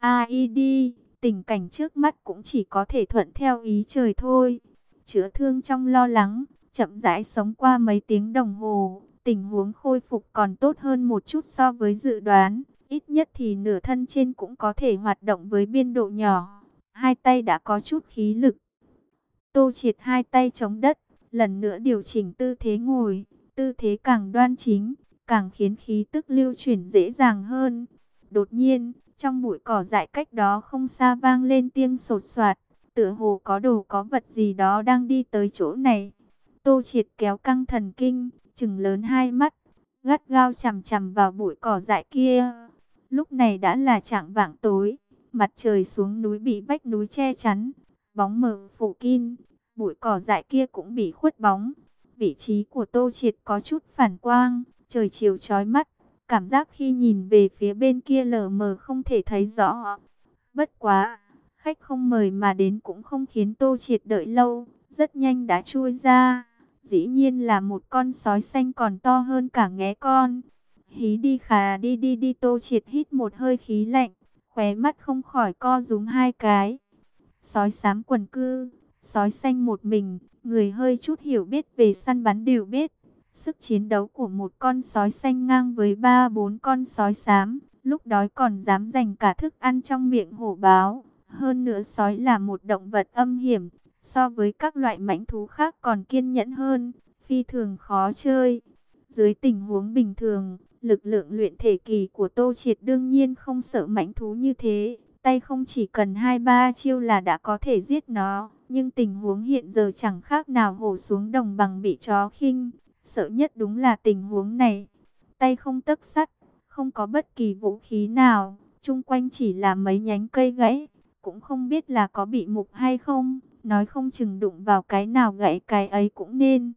Ai đi, tình cảnh trước mắt cũng chỉ có thể thuận theo ý trời thôi. Chữa thương trong lo lắng, chậm rãi sống qua mấy tiếng đồng hồ, tình huống khôi phục còn tốt hơn một chút so với dự đoán. Ít nhất thì nửa thân trên cũng có thể hoạt động với biên độ nhỏ. Hai tay đã có chút khí lực. Tô Triệt hai tay chống đất, lần nữa điều chỉnh tư thế ngồi. Tư thế càng đoan chính, càng khiến khí tức lưu chuyển dễ dàng hơn. Đột nhiên, trong bụi cỏ dại cách đó không xa vang lên tiếng sột soạt, tựa hồ có đồ có vật gì đó đang đi tới chỗ này. Tô Triệt kéo căng thần kinh, trừng lớn hai mắt, gắt gao chằm chằm vào bụi cỏ dại kia. Lúc này đã là chạng vạng tối, mặt trời xuống núi bị vách núi che chắn, bóng mờ phủ kín, bụi cỏ dại kia cũng bị khuất bóng. Vị trí của Tô Triệt có chút phản quang, trời chiều chói mắt, cảm giác khi nhìn về phía bên kia lờ mờ không thể thấy rõ. Bất quá, khách không mời mà đến cũng không khiến Tô Triệt đợi lâu, rất nhanh đã chui ra. Dĩ nhiên là một con sói xanh còn to hơn cả nghé con. Hí đi khà đi đi đi. Tô Triệt hít một hơi khí lạnh, khóe mắt không khỏi co rúm hai cái. Sói xám quần cư, sói xanh một mình. Người hơi chút hiểu biết về săn bắn đều biết, sức chiến đấu của một con sói xanh ngang với ba bốn con sói xám, lúc đói còn dám dành cả thức ăn trong miệng hổ báo. Hơn nữa sói là một động vật âm hiểm, so với các loại mãnh thú khác còn kiên nhẫn hơn, phi thường khó chơi. Dưới tình huống bình thường, lực lượng luyện thể kỳ của Tô Triệt đương nhiên không sợ mãnh thú như thế, tay không chỉ cần hai ba chiêu là đã có thể giết nó. Nhưng tình huống hiện giờ chẳng khác nào hổ xuống đồng bằng bị chó khinh. Sợ nhất đúng là tình huống này. Tay không tấc sắt, không có bất kỳ vũ khí nào, chung quanh chỉ là mấy nhánh cây gãy, cũng không biết là có bị mục hay không, nói không chừng đụng vào cái nào gãy cái ấy cũng nên.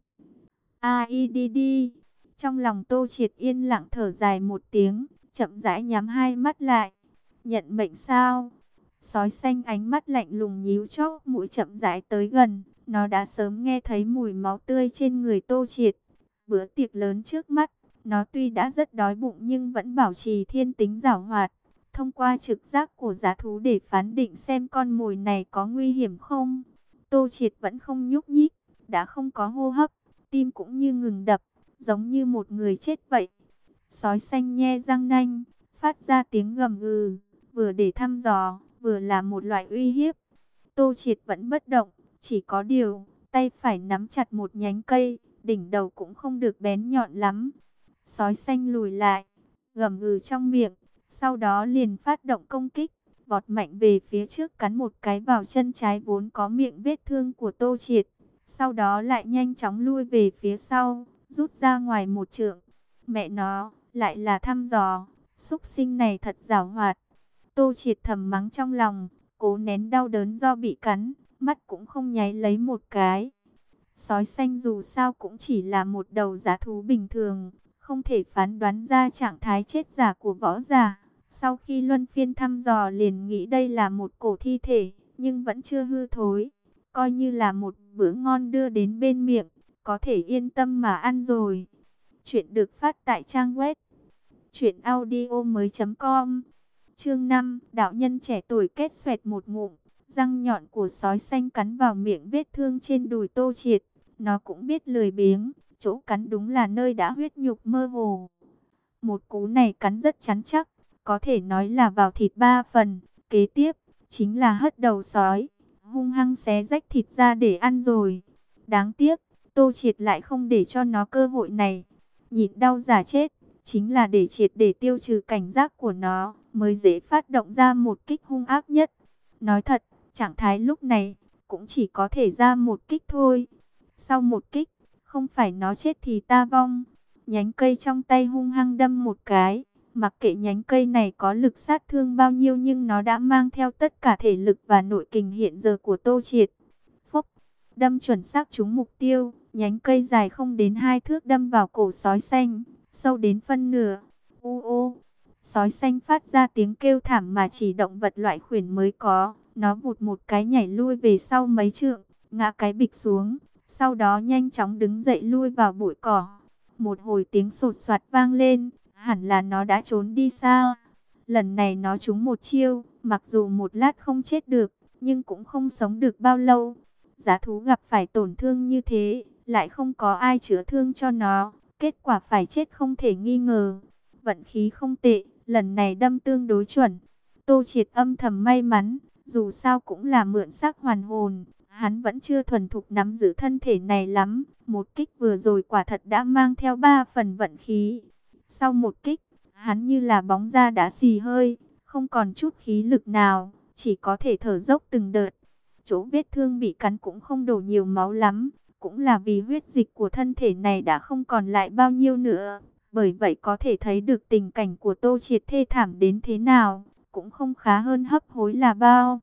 a i đê đê. Trong lòng Tô Triệt yên lặng thở dài một tiếng, chậm rãi nhắm hai mắt lại. Nhận mệnh sao? Sói xanh ánh mắt lạnh lùng nhíu chóp mũi chậm rãi tới gần. Nó đã sớm nghe thấy mùi máu tươi trên người Tô Triệt. Bữa tiệc lớn trước mắt, nó tuy đã rất đói bụng nhưng vẫn bảo trì thiên tính giảo hoạt. Thông qua trực giác của dã thú để phán định xem con mồi này có nguy hiểm không. Tô Triệt vẫn không nhúc nhích, đã không có hô hấp, tim cũng như ngừng đập, giống như một người chết vậy. Sói xanh nhe răng nanh, phát ra tiếng gầm gừ, vừa để thăm dò, vừa là một loại uy hiếp. Tô Triệt vẫn bất động, chỉ có điều, tay phải nắm chặt một nhánh cây, đỉnh đầu cũng không được bén nhọn lắm. Sói xanh lùi lại, gầm gừ trong miệng, sau đó liền phát động công kích, vọt mạnh về phía trước cắn một cái vào chân trái vốn có miệng vết thương của Tô Triệt. Sau đó lại nhanh chóng lui về phía sau, rút ra ngoài một trượng. Mẹ nó, lại là thăm dò, súc sinh này thật giảo hoạt. Tô Triệt thầm mắng trong lòng, cố nén đau đớn do bị cắn, mắt cũng không nháy lấy một cái. Sói xanh dù sao cũng chỉ là một đầu dã thú bình thường, không thể phán đoán ra trạng thái chết giả của võ giả. Sau khi luân phiên thăm dò liền nghĩ đây là một cổ thi thể, nhưng vẫn chưa hư thối. Coi như là một bữa ngon đưa đến bên miệng, có thể yên tâm mà ăn rồi. Chuyện được phát tại trang web truyện audio mới chấm com. Chương năm, đạo nhân trẻ tuổi kết xoẹt một ngụm, răng nhọn của sói xanh cắn vào miệng vết thương trên đùi Tô Triệt. Nó cũng biết lười biếng, chỗ cắn đúng là nơi đã huyết nhục mơ hồ. Một cú này cắn rất chắn chắc, có thể nói là vào thịt ba phần. Kế tiếp, chính là hất đầu sói, hung hăng xé rách thịt ra để ăn rồi. Đáng tiếc, Tô Triệt lại không để cho nó cơ hội này. Nhịn đau giả chết, chính là để triệt để tiêu trừ cảnh giác của nó, mới dễ phát động ra một kích hung ác nhất. Nói thật, trạng thái lúc này, cũng chỉ có thể ra một kích thôi. Sau một kích, không phải nó chết thì ta vong. Nhánh cây trong tay hung hăng đâm một cái. Mặc kệ nhánh cây này có lực sát thương bao nhiêu nhưng nó đã mang theo tất cả thể lực và nội kình hiện giờ của Tô Triệt. Phốc, đâm chuẩn xác trúng mục tiêu, nhánh cây dài không đến hai thước đâm vào cổ sói xanh, sâu đến phân nửa. U ô, sói xanh phát ra tiếng kêu thảm mà chỉ động vật loại khuyển mới có. Nó vụt một cái nhảy lui về sau mấy trượng, ngã cái bịch xuống, sau đó nhanh chóng đứng dậy lui vào bụi cỏ. Một hồi tiếng sột soạt vang lên. Hẳn là nó đã trốn đi xa. Lần này nó trúng một chiêu, mặc dù một lát không chết được, nhưng cũng không sống được bao lâu. Dã thú gặp phải tổn thương như thế, lại không có ai chữa thương cho nó, kết quả phải chết không thể nghi ngờ. Vận khí không tệ, lần này đâm tương đối chuẩn. Tô Triệt âm thầm may mắn, dù sao cũng là mượn xác hoàn hồn, hắn vẫn chưa thuần thục nắm giữ thân thể này lắm. Một kích vừa rồi quả thật đã mang theo ba phần vận khí. Sau một kích, hắn như là bóng da đã xì hơi, không còn chút khí lực nào, chỉ có thể thở dốc từng đợt. Chỗ vết thương bị cắn cũng không đổ nhiều máu lắm, cũng là vì huyết dịch của thân thể này đã không còn lại bao nhiêu nữa. Bởi vậy có thể thấy được tình cảnh của Tô Triệt thê thảm đến thế nào, cũng không khá hơn hấp hối là bao.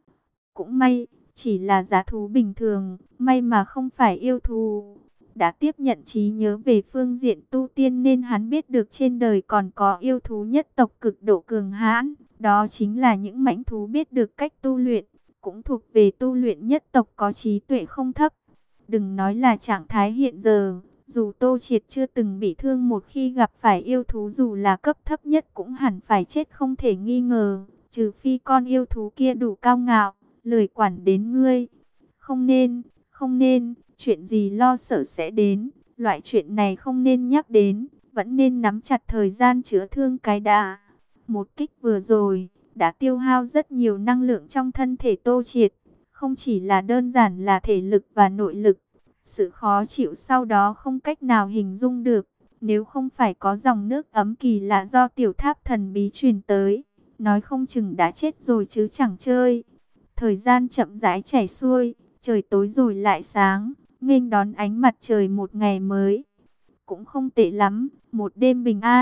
Cũng may, chỉ là dã thú bình thường, may mà không phải yêu thú. Đã tiếp nhận trí nhớ về phương diện tu tiên nên hắn biết được trên đời còn có yêu thú nhất tộc cực độ cường hãn. Đó chính là những mãnh thú biết được cách tu luyện, cũng thuộc về tu luyện nhất tộc có trí tuệ không thấp. Đừng nói là trạng thái hiện giờ, dù Tô Triệt chưa từng bị thương, một khi gặp phải yêu thú dù là cấp thấp nhất cũng hẳn phải chết không thể nghi ngờ. Trừ phi con yêu thú kia đủ cao ngạo, lười quản đến ngươi. Không nên, không nên, chuyện gì lo sợ sẽ đến, loại chuyện này không nên nhắc đến, vẫn nên nắm chặt thời gian chữa thương cái đã. Một kích vừa rồi, đã tiêu hao rất nhiều năng lượng trong thân thể Tô Triệt, không chỉ là đơn giản là thể lực và nội lực. Sự khó chịu sau đó không cách nào hình dung được, nếu không phải có dòng nước ấm kỳ lạ do tiểu tháp thần bí truyền tới, nói không chừng đã chết rồi chứ chẳng chơi. Thời gian chậm rãi chảy xuôi, trời tối rồi lại sáng, nghênh đón ánh mặt trời một ngày mới. Cũng không tệ lắm, một đêm bình an,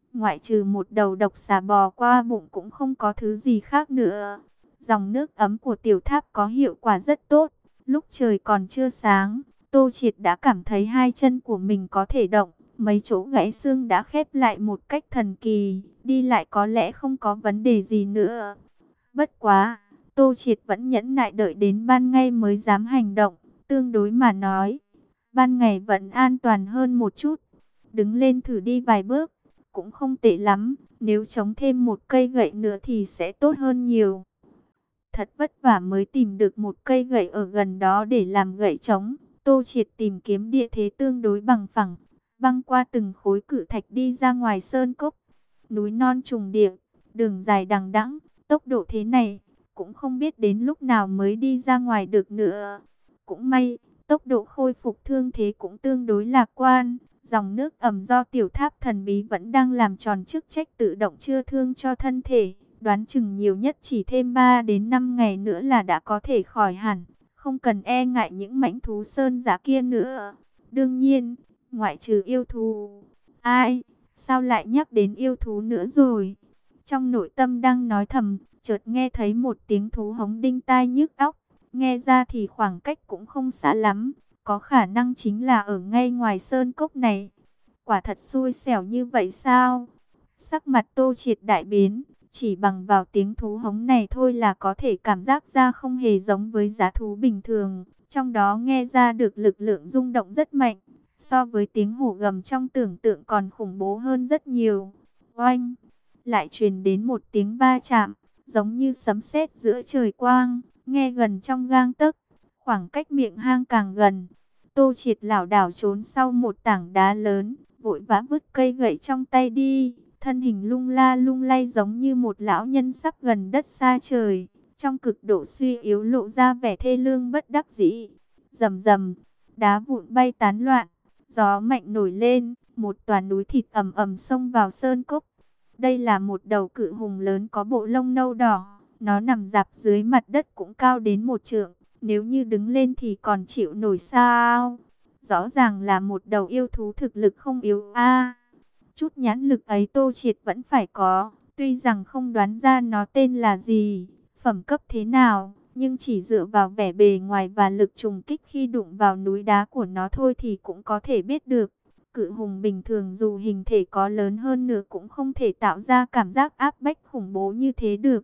ngoại trừ một đầu độc xà bò qua bụng cũng không có thứ gì khác nữa. Dòng nước ấm của tiểu tháp có hiệu quả rất tốt. Lúc trời còn chưa sáng, Tô Triệt đã cảm thấy hai chân của mình có thể động. Mấy chỗ gãy xương đã khép lại một cách thần kỳ, đi lại có lẽ không có vấn đề gì nữa. Bất quá, Tô Triệt vẫn nhẫn nại đợi đến ban ngày mới dám hành động. Tương đối mà nói, ban ngày vẫn an toàn hơn một chút. Đứng lên thử đi vài bước, cũng không tệ lắm. Nếu chống thêm một cây gậy nữa thì sẽ tốt hơn nhiều. Thật vất vả mới tìm được một cây gậy ở gần đó để làm gậy chống. Tô Triệt tìm kiếm địa thế tương đối bằng phẳng, băng qua từng khối cự thạch đi ra ngoài sơn cốc. Núi non trùng điệp, đường dài đằng đẵng, tốc độ thế này cũng không biết đến lúc nào mới đi ra ngoài được nữa. Cũng may, tốc độ khôi phục thương thế cũng tương đối lạc quan. Dòng nước ẩm do tiểu tháp thần bí vẫn đang làm tròn chức trách tự động chữa thương cho thân thể. Đoán chừng nhiều nhất chỉ thêm ba đến năm ngày nữa là đã có thể khỏi hẳn, không cần e ngại những mãnh thú sơn dã kia nữa. Đương nhiên, ngoại trừ yêu thú. Ai, sao lại nhắc đến yêu thú nữa rồi? Trong nội tâm đang nói thầm, chợt nghe thấy một tiếng thú hống đinh tai nhức óc. Nghe ra thì khoảng cách cũng không xa lắm, có khả năng chính là ở ngay ngoài sơn cốc này. Quả thật xui xẻo như vậy sao? Sắc mặt Tô Triệt đại biến. Chỉ bằng vào tiếng thú hống này thôi là có thể cảm giác ra không hề giống với dã thú bình thường. Trong đó nghe ra được lực lượng rung động rất mạnh. So với tiếng hổ gầm trong tưởng tượng còn khủng bố hơn rất nhiều. Oanh! Lại truyền đến một tiếng va chạm, giống như sấm sét giữa trời quang, nghe gần trong gang tấc. Khoảng cách miệng hang càng gần, Tô Triệt lảo đảo trốn sau một tảng đá lớn, vội vã vứt cây gậy trong tay đi. Thân hình lung la lung lay giống như một lão nhân sắp gần đất xa trời. Trong cực độ suy yếu lộ ra vẻ thê lương bất đắc dĩ. Rầm rầm, đá vụn bay tán loạn. Gió mạnh nổi lên, một tòa núi thịt ầm ầm xông vào sơn cốc. Đây là một đầu cự hùng lớn có bộ lông nâu đỏ. Nó nằm dạp dưới mặt đất cũng cao đến một trượng. Nếu như đứng lên thì còn chịu nổi sao? Rõ ràng là một đầu yêu thú thực lực không yếu a. Chút nhãn lực ấy Tô Triệt vẫn phải có, tuy rằng không đoán ra nó tên là gì, phẩm cấp thế nào, nhưng chỉ dựa vào vẻ bề ngoài và lực trùng kích khi đụng vào núi đá của nó thôi thì cũng có thể biết được. Cự hùng bình thường dù hình thể có lớn hơn nữa cũng không thể tạo ra cảm giác áp bách khủng bố như thế được.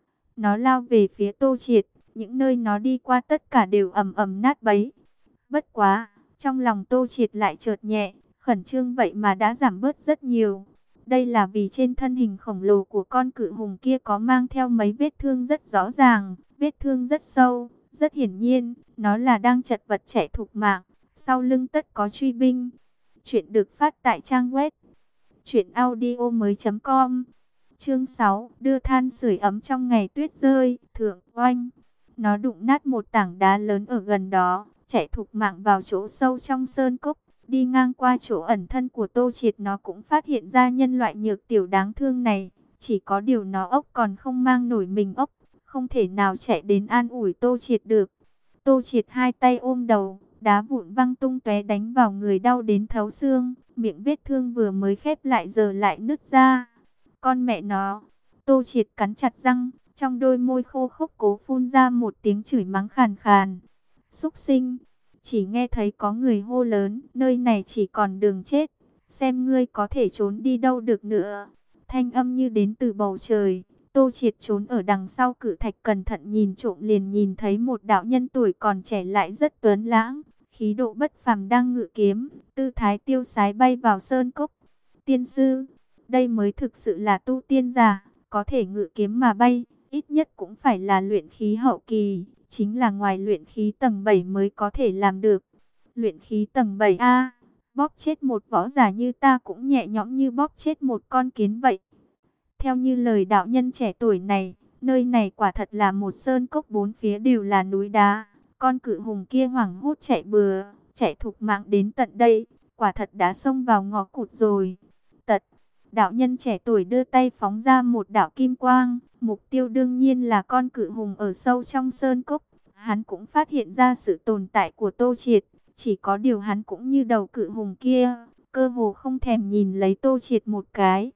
Nó lao về phía Tô Triệt, những nơi nó đi qua tất cả đều ầm ầm nát bấy. Bất quá, trong lòng Tô Triệt lại chợt nhẹ. Khẩn trương vậy mà đã giảm bớt rất nhiều. Đây là vì trên thân hình khổng lồ của con cự hùng kia có mang theo mấy vết thương rất rõ ràng, vết thương rất sâu, rất hiển nhiên, nó là đang chật vật chạy thục mạng, sau lưng tất có truy binh. Chuyện được phát tại trang web truyện audio mới chấm com. Chương sáu, đưa than sưởi ấm trong ngày tuyết rơi, thượng oanh. Nó đụng nát một tảng đá lớn ở gần đó, chạy thục mạng vào chỗ sâu trong sơn cốc. Đi ngang qua chỗ ẩn thân của Tô Triệt nó cũng phát hiện ra nhân loại nhược tiểu đáng thương này. Chỉ có điều nó ốc còn không mang nổi mình ốc, không thể nào chạy đến an ủi Tô Triệt được. Tô Triệt hai tay ôm đầu, đá vụn văng tung tóe đánh vào người đau đến thấu xương. Miệng vết thương vừa mới khép lại giờ lại nứt ra. Con mẹ nó, Tô Triệt cắn chặt răng, trong đôi môi khô khốc cố phun ra một tiếng chửi mắng khàn khàn. Súc sinh! Chỉ nghe thấy có người hô lớn, nơi này chỉ còn đường chết, xem ngươi có thể trốn đi đâu được nữa. Thanh âm như đến từ bầu trời. Tô Triệt trốn ở đằng sau cự thạch cẩn thận nhìn trộm liền nhìn thấy một đạo nhân tuổi còn trẻ lại rất tuấn lãng, khí độ bất phàm đang ngự kiếm, tư thái tiêu sái bay vào sơn cốc. Tiên sư, đây mới thực sự là tu tiên giả, có thể ngự kiếm mà bay, ít nhất cũng phải là luyện khí hậu kỳ. Chính là ngoài luyện khí tầng bảy mới có thể làm được. Luyện khí tầng bảy a, bóp chết một võ giả như ta cũng nhẹ nhõm như bóp chết một con kiến vậy. Theo như lời đạo nhân trẻ tuổi này, nơi này quả thật là một sơn cốc bốn phía đều là núi đá. Con cự hùng kia hoảng hốt chạy bừa, chạy thục mạng đến tận đây, quả thật đã xông vào ngõ cụt rồi. Tật, đạo nhân trẻ tuổi đưa tay phóng ra một đạo kim quang. Mục tiêu đương nhiên là con cự hùng ở sâu trong sơn cốc. Hắn cũng phát hiện ra sự tồn tại của Tô Triệt. Chỉ có điều hắn cũng như đầu cự hùng kia, cơ hồ không thèm nhìn lấy Tô Triệt một cái.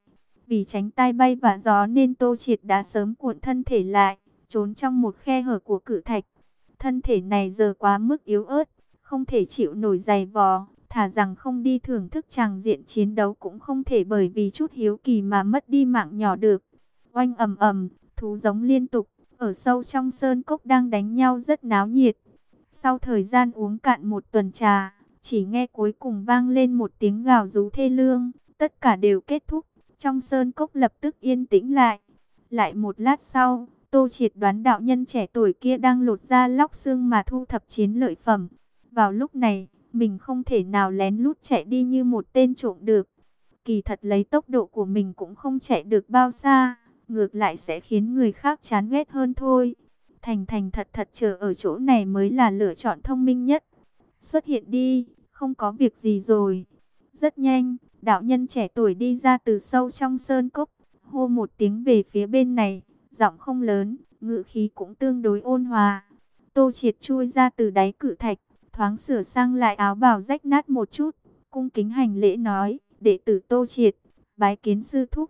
Vì tránh tai bay và gió nên Tô Triệt đã sớm cuộn thân thể lại, trốn trong một khe hở của cự thạch. Thân thể này giờ quá mức yếu ớt, không thể chịu nổi giày vò, thà rằng không đi thưởng thức tràng diện chiến đấu cũng không thể bởi vì chút hiếu kỳ mà mất đi mạng nhỏ được. Oanh ầm ầm, thú giống liên tục, ở sâu trong sơn cốc đang đánh nhau rất náo nhiệt. Sau thời gian uống cạn một tuần trà, chỉ nghe cuối cùng vang lên một tiếng gào rú thê lương, tất cả đều kết thúc, trong sơn cốc lập tức yên tĩnh lại. Lại một lát sau, Tô Triệt đoán đạo nhân trẻ tuổi kia đang lột da lóc xương mà thu thập chiến lợi phẩm. Vào lúc này, mình không thể nào lén lút chạy đi như một tên trộm được. Kỳ thật lấy tốc độ của mình cũng không chạy được bao xa, ngược lại sẽ khiến người khác chán ghét hơn thôi. Thành thành thật thật chờ ở chỗ này mới là lựa chọn thông minh nhất. Xuất hiện đi, không có việc gì rồi. Rất nhanh, đạo nhân trẻ tuổi đi ra từ sâu trong sơn cốc, hô một tiếng về phía bên này, giọng không lớn, ngữ khí cũng tương đối ôn hòa. Tô Triệt chui ra từ đáy cự thạch, thoáng sửa sang lại áo bào rách nát một chút, cung kính hành lễ nói, đệ tử Tô Triệt, bái kiến sư thúc.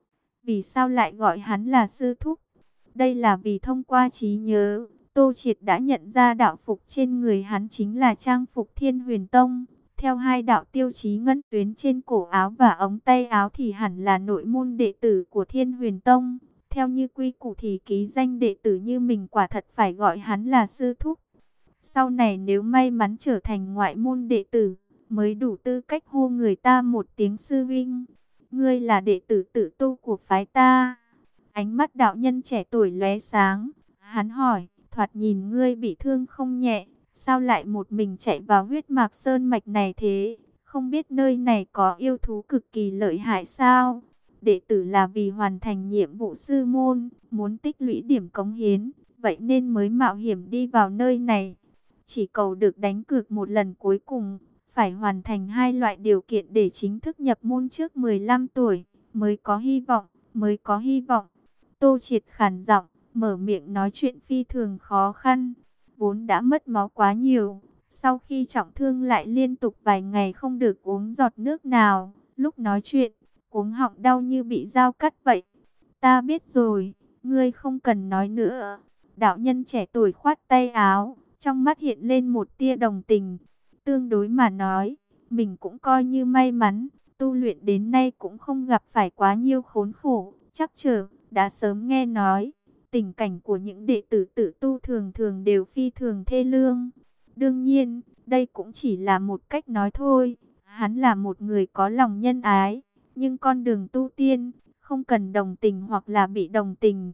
Vì sao lại gọi hắn là sư thúc? Đây là vì thông qua trí nhớ, Tô Triệt đã nhận ra đạo phục trên người hắn chính là trang phục Thiên Huyền Tông. Theo hai đạo tiêu chí ngân tuyến trên cổ áo và ống tay áo thì hẳn là nội môn đệ tử của Thiên Huyền Tông. Theo như quy củ thì ký danh đệ tử như mình quả thật phải gọi hắn là sư thúc. Sau này nếu may mắn trở thành ngoại môn đệ tử, mới đủ tư cách hô người ta một tiếng sư vinh. Ngươi là đệ tử tự tu của phái ta. Ánh mắt đạo nhân trẻ tuổi lóe sáng. Hắn hỏi, thoạt nhìn ngươi bị thương không nhẹ, sao lại một mình chạy vào huyết mạc sơn mạch này thế? Không biết nơi này có yêu thú cực kỳ lợi hại sao? Đệ tử là vì hoàn thành nhiệm vụ sư môn, muốn tích lũy điểm cống hiến, vậy nên mới mạo hiểm đi vào nơi này. Chỉ cầu được đánh cược một lần cuối cùng, phải hoàn thành hai loại điều kiện để chính thức nhập môn trước mười lăm tuổi, mới có hy vọng, mới có hy vọng. Tô Triệt khàn giọng, mở miệng nói chuyện phi thường khó khăn, vốn đã mất máu quá nhiều, sau khi trọng thương lại liên tục vài ngày không được uống giọt nước nào, lúc nói chuyện, cuống họng đau như bị dao cắt vậy. Ta biết rồi, ngươi không cần nói nữa. Đạo nhân trẻ tuổi khoát tay áo, trong mắt hiện lên một tia đồng tình. Tương đối mà nói, mình cũng coi như may mắn, tu luyện đến nay cũng không gặp phải quá nhiều khốn khổ, chắc trở, đã sớm nghe nói. Tình cảnh của những đệ tử tự tu thường thường đều phi thường thê lương. Đương nhiên, đây cũng chỉ là một cách nói thôi. Hắn là một người có lòng nhân ái, nhưng con đường tu tiên, không cần đồng tình hoặc là bị đồng tình.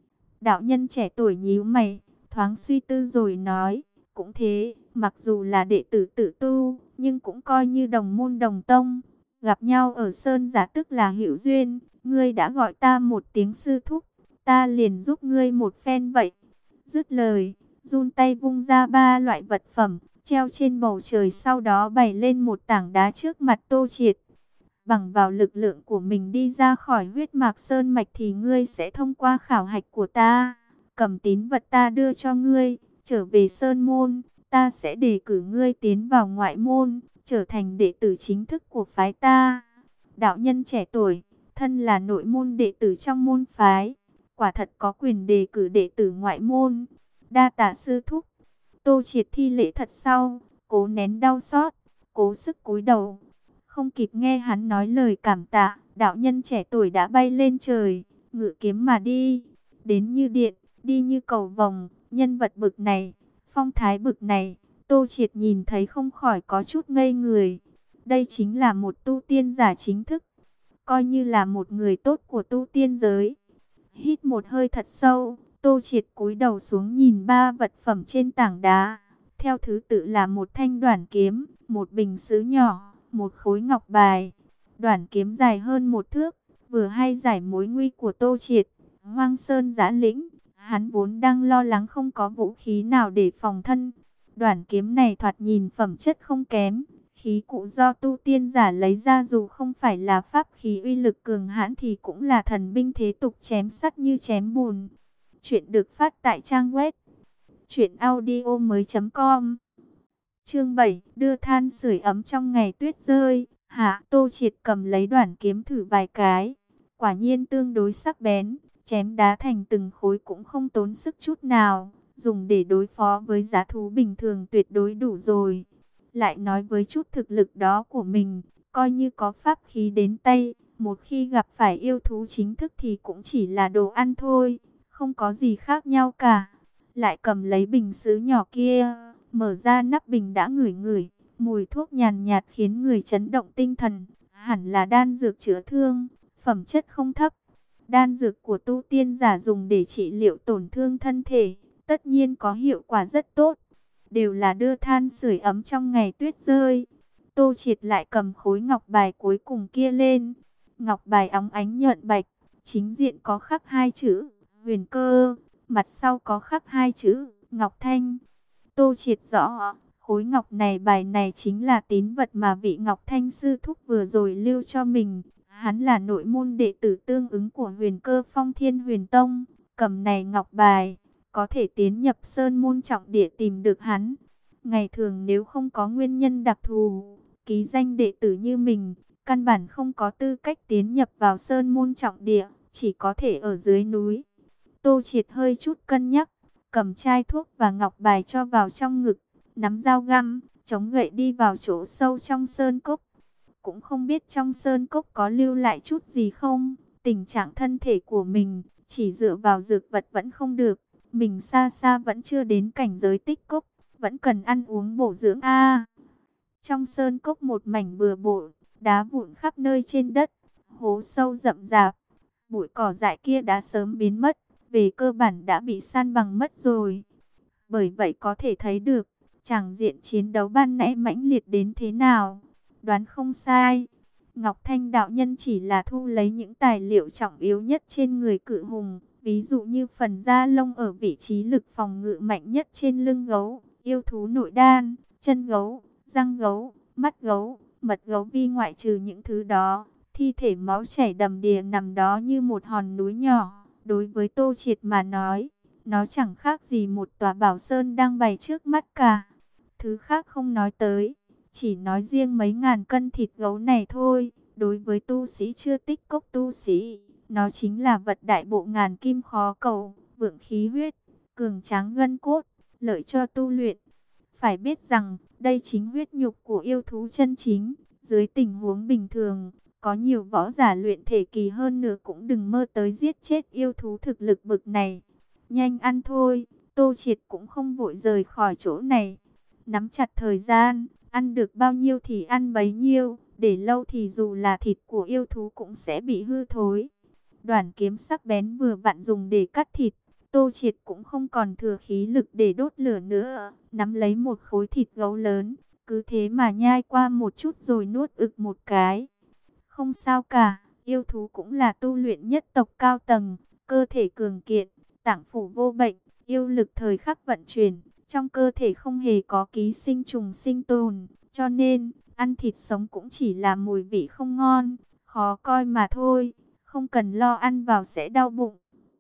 Đạo nhân trẻ tuổi nhíu mày, thoáng suy tư rồi nói, cũng thế, mặc dù là đệ tử tự tu, nhưng cũng coi như đồng môn đồng tông. Gặp nhau ở Sơn Giả tức là hữu duyên, ngươi đã gọi ta một tiếng sư thúc, ta liền giúp ngươi một phen vậy. Dứt lời, run tay vung ra ba loại vật phẩm, treo trên bầu trời, sau đó bày lên một tảng đá trước mặt Tô Triệt. Bằng vào lực lượng của mình đi ra khỏi huyết mạc sơn mạch thì ngươi sẽ thông qua khảo hạch của ta. Cầm tín vật ta đưa cho ngươi, trở về sơn môn, ta sẽ đề cử ngươi tiến vào ngoại môn, trở thành đệ tử chính thức của phái ta. Đạo nhân trẻ tuổi, thân là nội môn đệ tử trong môn phái, quả thật có quyền đề cử đệ tử ngoại môn. Đa tạ sư thúc. Tô Triệt thi lễ thật sau, cố nén đau xót, cố sức cúi đầu. Không kịp nghe hắn nói lời cảm tạ, đạo nhân trẻ tuổi đã bay lên trời, ngự kiếm mà đi, đến như điện, đi như cầu vồng. Nhân vật bực này, phong thái bực này, Tô Triệt nhìn thấy không khỏi có chút ngây người. Đây chính là một tu tiên giả chính thức, coi như là một người tốt của tu tiên giới. Hít một hơi thật sâu, Tô Triệt cúi đầu xuống nhìn ba vật phẩm trên tảng đá. Theo thứ tự là một thanh đoản kiếm, một bình sứ nhỏ, một khối ngọc bài. Đoản kiếm dài hơn một thước, vừa hay giải mối nguy của Tô Triệt. Hoang Sơn Giã Lĩnh, hắn vốn đang lo lắng không có vũ khí nào để phòng thân. Đoản kiếm này thoạt nhìn phẩm chất không kém, khí cụ do tu tiên giả lấy ra dù không phải là pháp khí uy lực cường hãn thì cũng là thần binh thế tục, chém sắt như chém bùn. Chuyện được phát tại trang web truyện audio mới chấm com. Chương bảy, đưa than sưởi ấm trong ngày tuyết rơi. Hạ Tô Triệt cầm lấy đoản kiếm thử vài cái, quả nhiên tương đối sắc bén, chém đá thành từng khối cũng không tốn sức chút nào, dùng để đối phó với giá thú bình thường tuyệt đối đủ rồi. Lại nói với chút thực lực đó của mình, coi như có pháp khí đến tay, một khi gặp phải yêu thú chính thức thì cũng chỉ là đồ ăn thôi, không có gì khác nhau cả. Lại cầm lấy bình sứ nhỏ kia, mở ra nắp bình đã ngửi ngửi, mùi thuốc nhàn nhạt khiến người chấn động tinh thần, hẳn là đan dược chữa thương, phẩm chất không thấp. Đan dược của tu tiên giả dùng để trị liệu tổn thương thân thể, tất nhiên có hiệu quả rất tốt, đều là đưa than sưởi ấm trong ngày tuyết rơi. Tô Triệt lại cầm khối ngọc bài cuối cùng kia lên, ngọc bài óng ánh nhuận bạch, chính diện có khắc hai chữ Huyền Cơ, mặt sau có khắc hai chữ Ngọc Thanh. Tô Triệt rõ, khối ngọc này bài này chính là tín vật mà vị Ngọc Thanh sư thúc vừa rồi lưu cho mình. Hắn là nội môn đệ tử tương ứng của Huyền Cơ Phong Thiên Huyền Tông, cầm này ngọc bài, có thể tiến nhập sơn môn trọng địa tìm được hắn. Ngày thường nếu không có nguyên nhân đặc thù, ký danh đệ tử như mình, căn bản không có tư cách tiến nhập vào sơn môn trọng địa, chỉ có thể ở dưới núi. Tô Triệt hơi chút cân nhắc, cầm chai thuốc và ngọc bài cho vào trong ngực, nắm dao găm, chống gậy đi vào chỗ sâu trong sơn cốc. Cũng không biết trong sơn cốc có lưu lại chút gì không, tình trạng thân thể của mình, chỉ dựa vào dược vật vẫn không được, mình xa xa vẫn chưa đến cảnh giới tích cốc, vẫn cần ăn uống bổ dưỡng a. Trong sơn cốc một mảnh bừa bộn, đá vụn khắp nơi trên đất, hố sâu rậm rạp, bụi cỏ dại kia đã sớm biến mất, về cơ bản đã bị san bằng mất rồi. Bởi vậy có thể thấy được, tràng diện chiến đấu ban nãy mãnh liệt đến thế nào. Đoán không sai, Ngọc Thanh đạo nhân chỉ là thu lấy những tài liệu trọng yếu nhất trên người cự hùng, ví dụ như phần da lông ở vị trí lực phòng ngự mạnh nhất trên lưng gấu, yêu thú nội đan, chân gấu, răng gấu, mắt gấu, mật gấu vi. Ngoại trừ những thứ đó, thi thể máu chảy đầm đìa nằm đó như một hòn núi nhỏ. Đối với Tô Triệt mà nói, nó chẳng khác gì một tòa bảo sơn đang bày trước mắt cả. Thứ khác không nói tới, chỉ nói riêng mấy ngàn cân thịt gấu này thôi, đối với tu sĩ chưa tích cốc tu sĩ, nó chính là vật đại bộ ngàn kim khó cầu, vượng khí huyết, cường tráng gân cốt, lợi cho tu luyện. Phải biết rằng, đây chính huyết nhục của yêu thú chân chính. Dưới tình huống bình thường, có nhiều võ giả luyện thể kỳ hơn nữa cũng đừng mơ tới giết chết yêu thú thực lực bực này. Nhanh ăn thôi, Tô Triệt cũng không vội rời khỏi chỗ này. Nắm chặt thời gian, ăn được bao nhiêu thì ăn bấy nhiêu, để lâu thì dù là thịt của yêu thú cũng sẽ bị hư thối. Đoản kiếm sắc bén vừa vặn dùng để cắt thịt, Tô Triệt cũng không còn thừa khí lực để đốt lửa nữa, nắm lấy một khối thịt gấu lớn, cứ thế mà nhai qua một chút rồi nuốt ực một cái. Không sao cả, yêu thú cũng là tu luyện nhất tộc cao tầng, cơ thể cường kiện, tạng phủ vô bệnh, yêu lực thời khắc vận chuyển, trong cơ thể không hề có ký sinh trùng sinh tồn, cho nên ăn thịt sống cũng chỉ là mùi vị không ngon, khó coi mà thôi, không cần lo ăn vào sẽ đau bụng.